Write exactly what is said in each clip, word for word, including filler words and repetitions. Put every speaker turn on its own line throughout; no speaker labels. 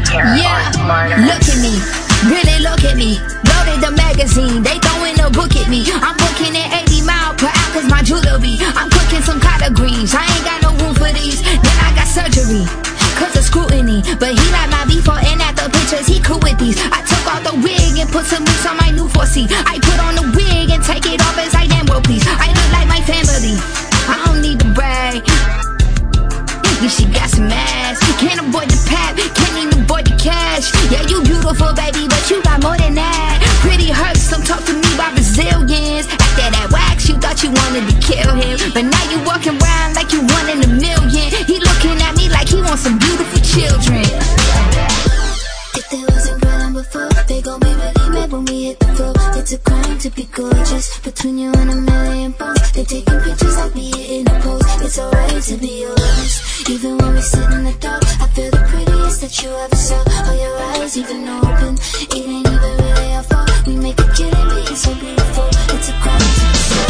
Yeah, look at me, really look at me. Loaded the magazine, they throwing a book at me. I'm booking at eighty mile per hour cause my jewelry. I'm cooking some collard greens, I ain't got no room for these. Then I got surgery, cause of scrutiny. But he like my before and after pictures, he cool with these. I took off the wig and put some moves on my new four C. I put on the wig and take it off as I damn well please. I look like my family, I don't need to brag. Yeah, she got some ass, can't avoid the pap, can't even avoid the cash. Yeah, you beautiful baby, but you got more than that. Pretty hurts, don't talk to me about Brazilians. After that wax, you thought you wanted to kill him, but now you walking around like you one in a million. He looking at me like he wants some beautiful children.
If they wasn't running before, they gon' be really mad when we hit the floor. It's a crime to be gorgeous, between you and a million posts. They taking pictures like me in a pose. It's alright to be honest. Even when we sit in the dark, I feel the prettiest that you ever saw. All your eyes even open, it ain't even really our fault. We make a killing, being so beautiful. It's a crime to be so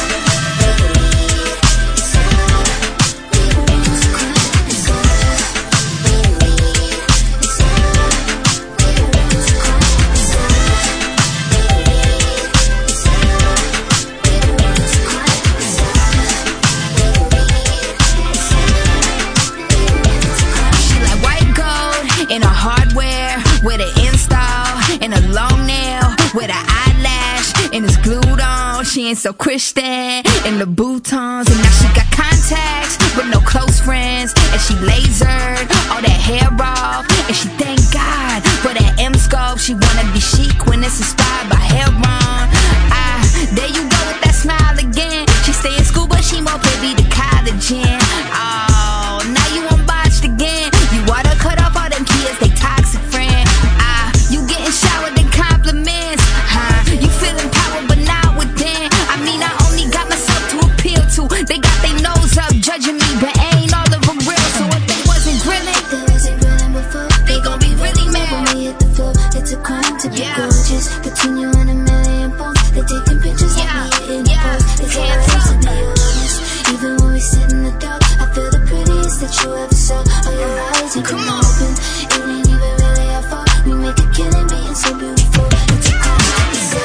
in a hardware, with an install, and a long nail, with an eyelash, and it's glued on. She ain't so Christian, in the boutons, and now she got contacts, with no close friends, and she lasered all that hair off, and she thank God for that M-scope. She wanna be chic when it's inspired by Heron. Ah, there you go with that smile again. She stay in school, but she more privy to college in. Oh, now you unbotched again. You water cut off all them kids, they toxic friend. Ah, you getting showered in compliments, huh? You feeling power, but not within. I mean, I only got myself to appeal to. They got their nose up, judging me, but ain't all of them real. So if they wasn't grilling,
if they wasn't grilling before,
they gon' be really mad
when we hit the floor. It's a crime to be
yeah.
gorgeous, between you and a million posts. They taking pictures
yeah.
like me in
yeah.
a pose. It's alright to be honest. Even when we sit in the dark, I feel the prettiest that you ever saw. All your eyes even open, it ain't even really our fault. We make a killing, being so beautiful. It's a crime to be so.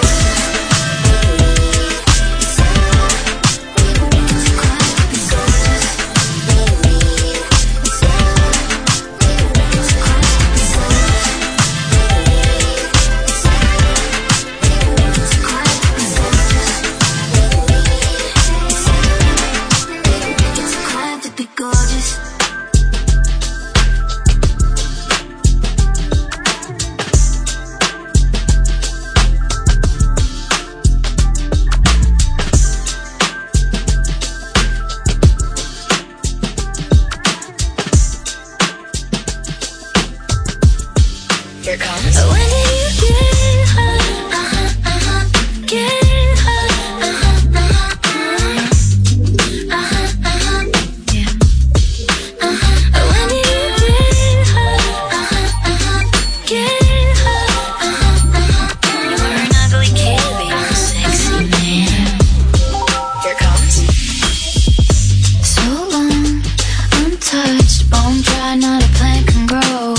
Here it comes.
When did you get hot? Uh-huh, uh-huh. Get hot. Uh-huh, uh-huh. Uh-huh, uh-huh. Yeah. Uh-huh. When did you get hot? Uh-huh, uh-huh. Get hot. Uh-huh, uh-huh. You were an ugly kid, but you're a sexy man.
Here it comes.
So long, untouched, bone dry, not a plant can grow.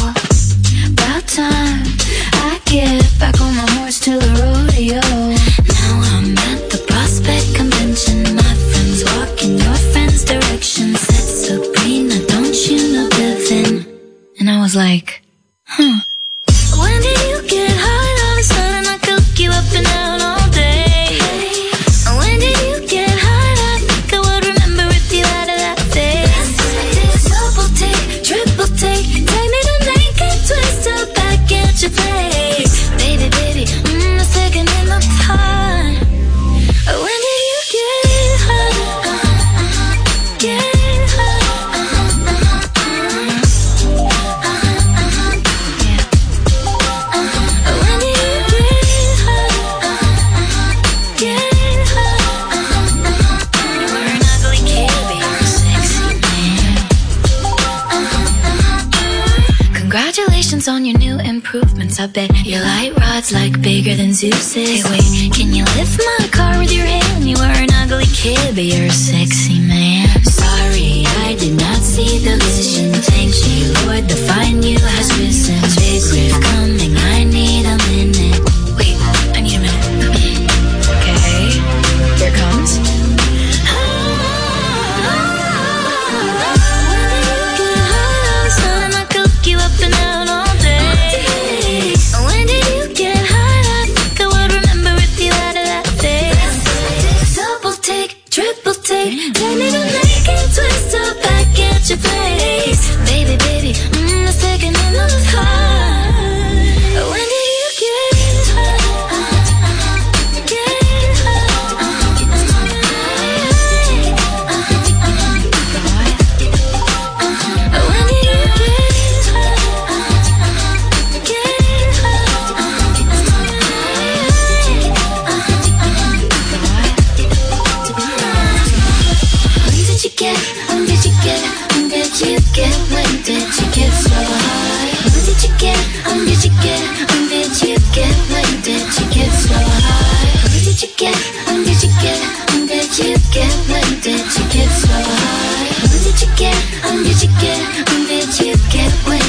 Time I get back on my horse to the rodeo. Now I'm at the Prospect Convention. My friends walk in your friend's direction. Said Sabrina, don't you know Devin? And I was like, huh. When did you get hot? All of a sudden I cook you up and down all day. When did you get hot? I think I would remember if you had of that face. Double take, triple take, take me to naked twist up back at your place. Baby, baby, mm, a second in the time. When did you get hot? Uh-huh, uh-huh. Get hot. Uh-huh, uh-huh, uh-huh. Uh-huh, uh-huh. Yeah. Uh-huh. When did you get hot? Uh-huh, uh-huh. Get hot. Uh-huh, uh-huh. You were an ugly kid, but you're a sexy man. Uh-huh, uh-huh. Congratulations on your new improvements. I bet your light rod's like bigger than Zeus's. Hey, wait, can you lift my car with your hand? You were an ugly kid, but you're a sexy man. Sorry, I did not see the vision. Thank you, Lord, the fine you has risen.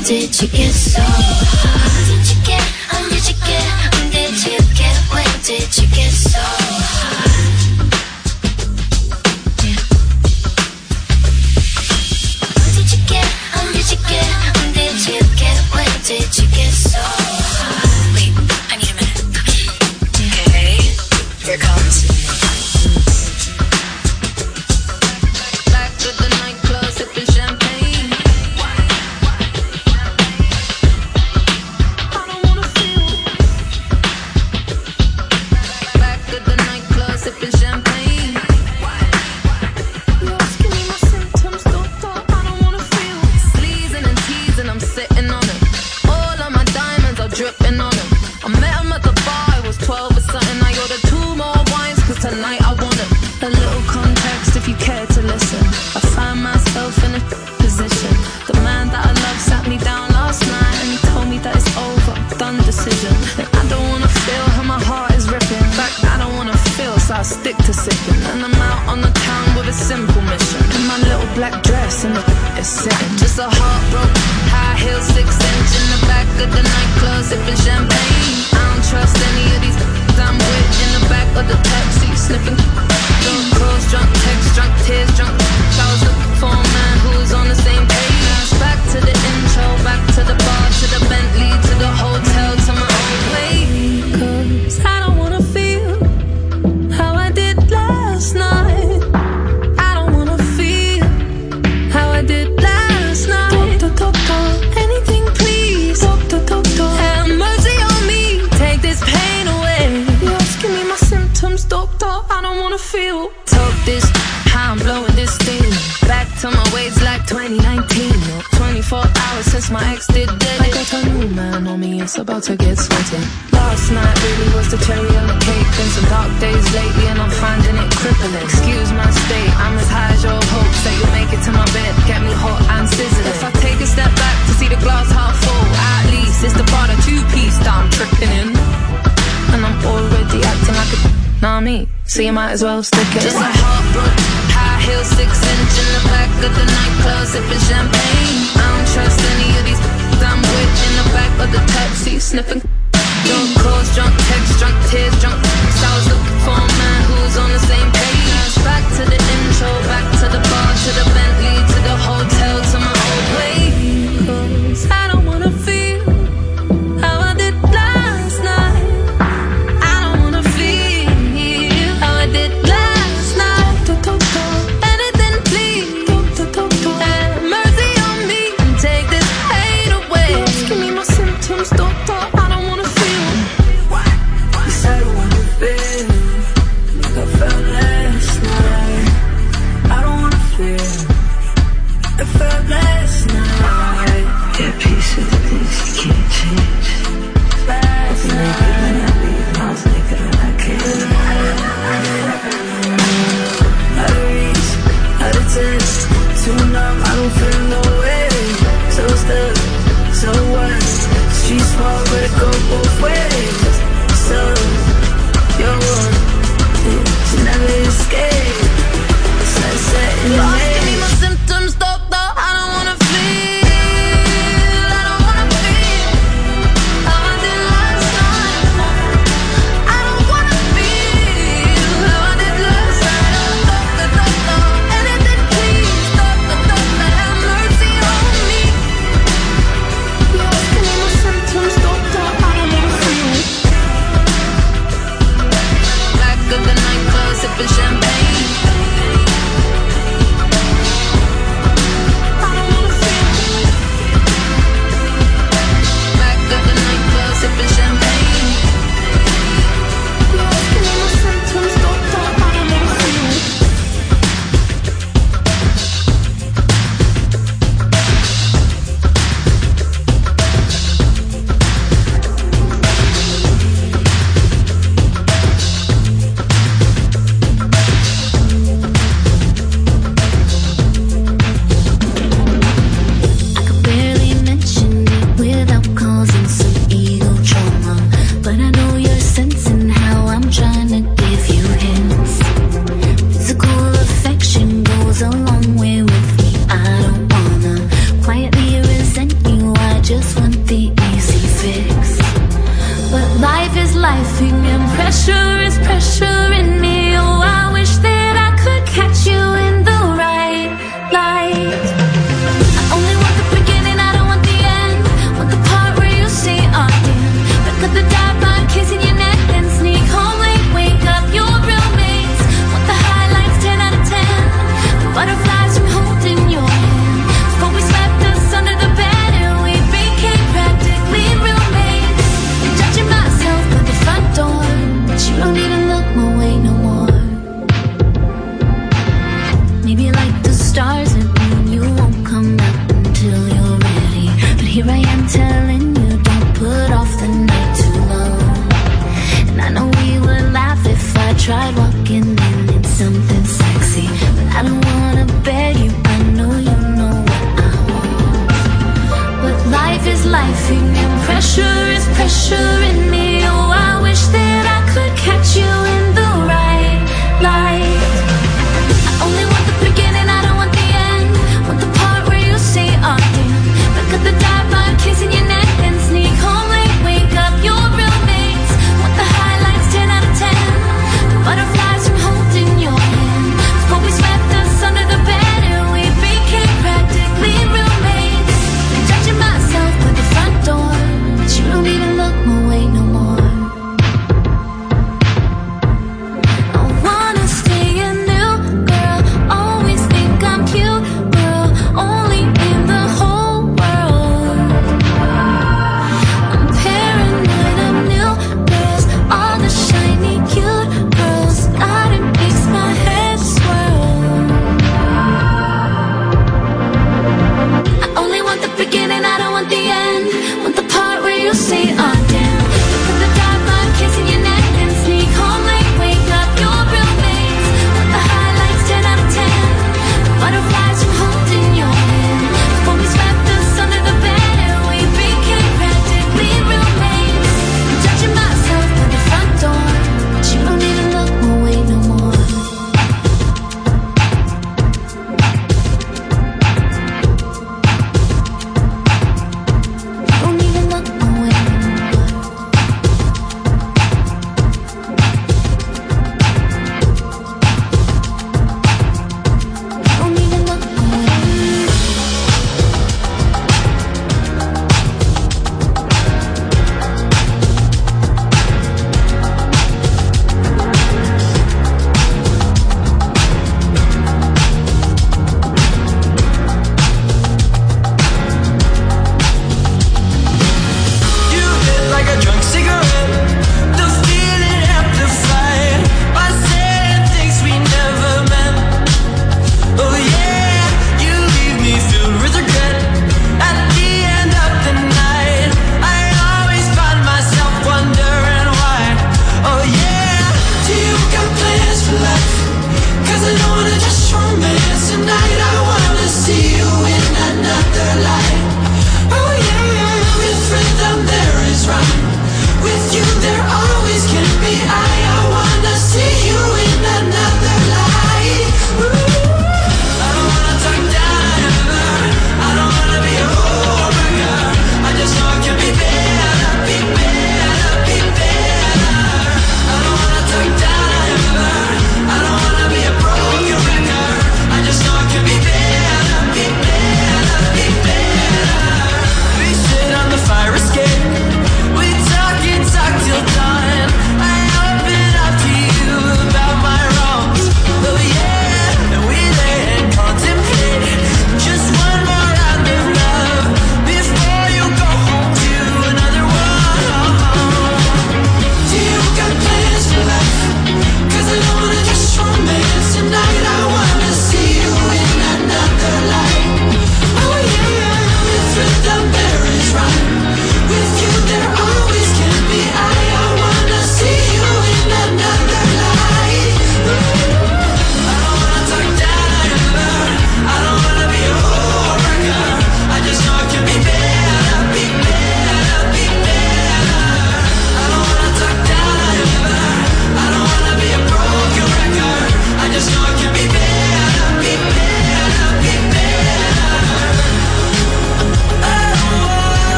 did you get so high? How did you get, how did you get, how did you get, where did you get so high? Yeah. How did you get, how did you get, how did you get, where did you get so high? Wait, I need a minute. Okay, here it comes.
I stick to sipping, and I'm out on the town with a simple mission. In my little black dress and the is sitting. Just a heartbroken, high heel, six inch in the back of the nightclub, sipping champagne. I don't trust any of these I'm with in the back of the taxi, sniffing. Drunk calls, drunk texts, drunk tears, drunk. I was looking for a man who was on the same page. Back to the intro, back to the bar, to the Bentley, to the hotel, to my own way. 'Cause I don't wanna feel how I did last night. I don't wanna feel how I did last night. Doctor, doctor, anything please. Doctor, doctor, have mercy on me. Take this pain away. You're asking me my symptoms, doctor. I don't wanna feel. Talk this, how I'm blowing this thing. Back to my ways like twenty nineteen. twenty-four hours since my ex did dead. I got a new man on me, it's about to get sweaty. Last night really was the cherry on the cake. Been some dark days lately and I'm finding it crippling. Excuse my state, I'm as high as your hopes that you'll make it to my bed, get me hot and sizzling. If I take a step back to see the glass half full, at least it's the part of two-piece that I'm tripping in. And I'm already acting like a nah me, so you might as well stick it. Just a heartbroken, high heel, six inch in the back of the nightclub, sipping champagne. I don't trust any of these I'm with in the back of the taxi, sniffing. Drunk calls, drunk texts, drunk tears, drunk. So I was looking for a man who was on the same page. Back to the intro, back to the bar, to the Bentley, to the hotel, to my old way. 'Cause I don't wanna feel how I did last night. I don't wanna feel how I did last night. Doctor, doctor, anything please. Doctor, doctor, have mercy on me and take this pain away. You're asking me my symptoms, doctor. I don't
telling you, don't put off the night too long. And I know we would laugh if I tried walking in in something sexy, but I don't wanna beg you, I know you know what I want. But life is lifing and pressure is pressure in me.